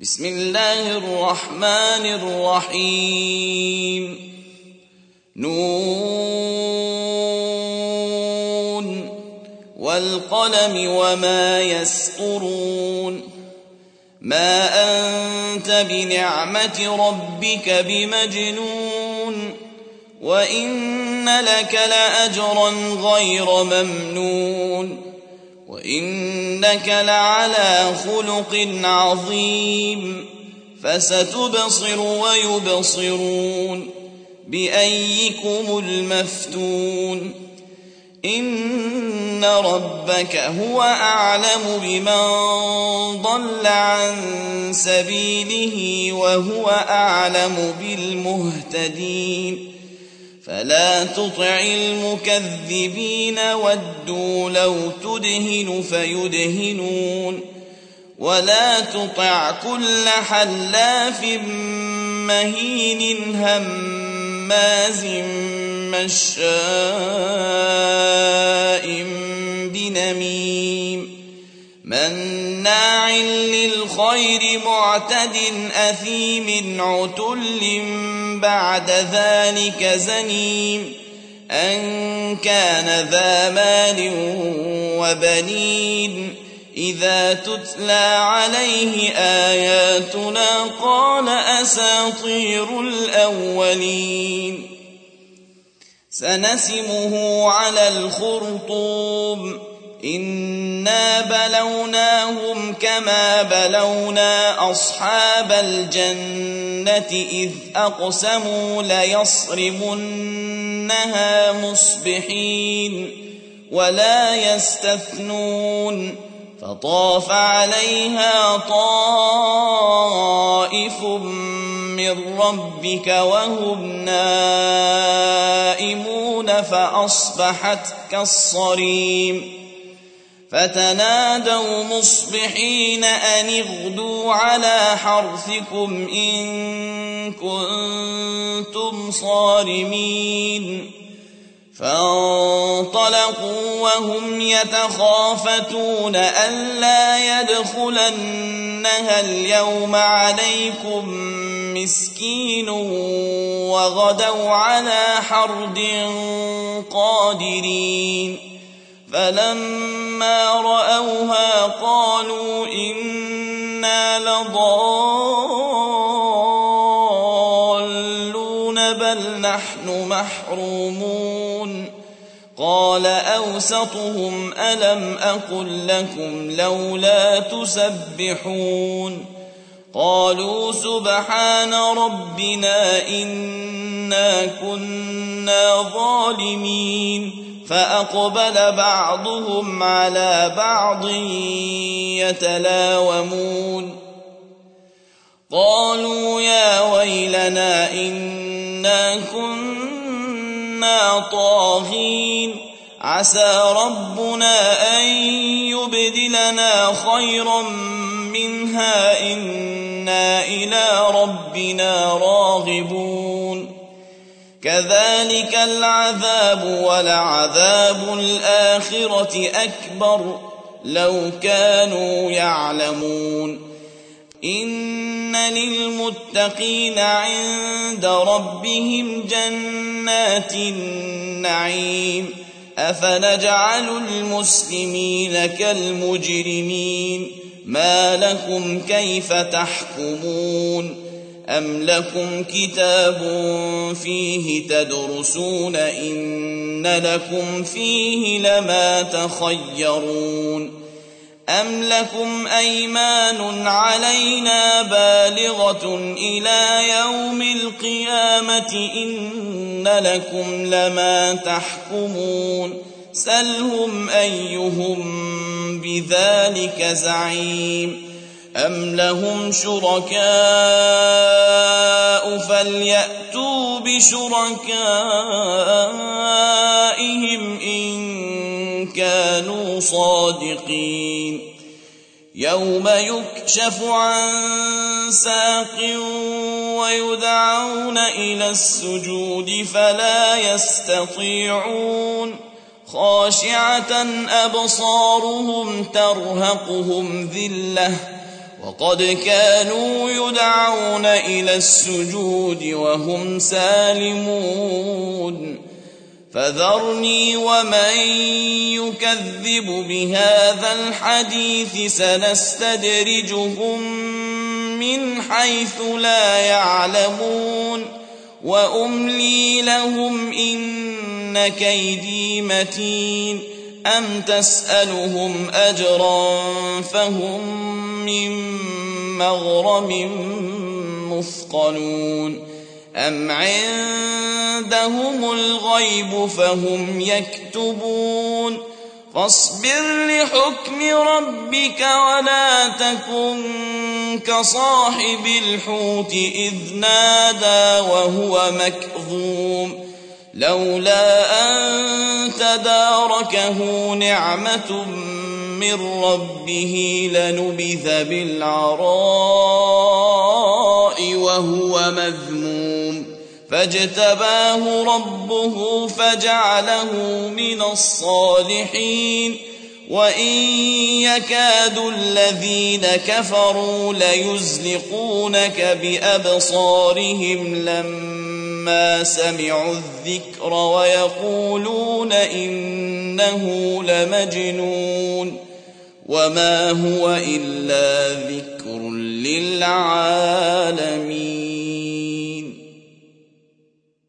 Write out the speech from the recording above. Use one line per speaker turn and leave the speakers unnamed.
بسم الله الرحمن الرحيم نون والقلم وما يسطرون ما أنت بنعمة ربك بمجنون وإن لك لأجرا غير ممنون وإنك لعلى خلق عظيم فستبصر ويبصرون بأيكم المفتون إن ربك هو أعلم بمن ضل عن سبيله وهو أعلم بالمهتدين فلا تطع المكذبين ودوا لو تدهن فيدهنون ولا تطع كل حلاف مهين هماز مشاء بنميم مناع للخير معتد أثيم عتل بعد ذلك زنيم أن كان ذا مال وبنين إذا تتلى عليه آياتنا قال أساطير الأولين سنسمه على الخرطوم إنا بلوناهم كما بلونا أصحاب الجنة إذ أقسموا ليصرمنها مصبحين ولا يستثنون فطاف عليها طائف من ربك وهم نائمون فأصبحت كالصريم فتنادوا مصبحين أن اغدوا على حرثكم إن كنتم صارمين فانطلقوا وهم يتخافتون ألا يدخلنها اليوم عليكم مسكين وغدوا على حرد قادرين فلما رأوها قالوا إنا لضالون بل نحن محرومون قال أوسطهم ألم أقل لكم لولا تسبحون قالوا سبحان ربنا إنا كنا ظالمين فأقبل بعضهم على بعض يتلاومون قالوا يا ويلنا إنا كنا طاغين عسى ربنا أن يبدلنا خيرا منها إنا إلى ربنا راغبون كذلك العذاب ولعذاب الآخرة أكبر لو كانوا يعلمون إن للمتقين عند ربهم جنات النعيم أفنجعل المسلمين كالمجرمين ما لكم كيف تحكمون أم لكم كتاب فيه تدرسون إن لكم فيه لما تخيرون أم لكم أيمان علينا بالغة إلى يوم القيامة إن لكم لما تحكمون سلهم أيهم بذلك زعيم أم لهم شركاء فليأتوا بشركائهم إن كانوا صادقين يوم يكشف عن ساق ويدعون إلى السجود فلا يستطيعون خاشعة أبصارهم ترهقهم ذلة وقد كانوا يدعون إلى السجود وهم سالمون فذرني ومن يكذب بهذا الحديث سنستدرجهم من حيث لا يعلمون وأملي لهم إن كيدي متين أم تسألهم أجرا فهم من مغرم مثقلون أم عندهم الغيب فهم يكتبون فاصبر لحكم ربك ولا تكن كصاحب الحوت إذ نادى وهو مكظوم لولا أن تداركه نعمة من ربه لنبذ بالعراء وهو مذموم فاجتباه ربه فجعله من الصالحين وإن يكاد الذين كفروا ليزلقونك بأبصارهم لما سمعوا الذكر ويقولون إنه لمجنون وما هو إلا ذكر للعالمين.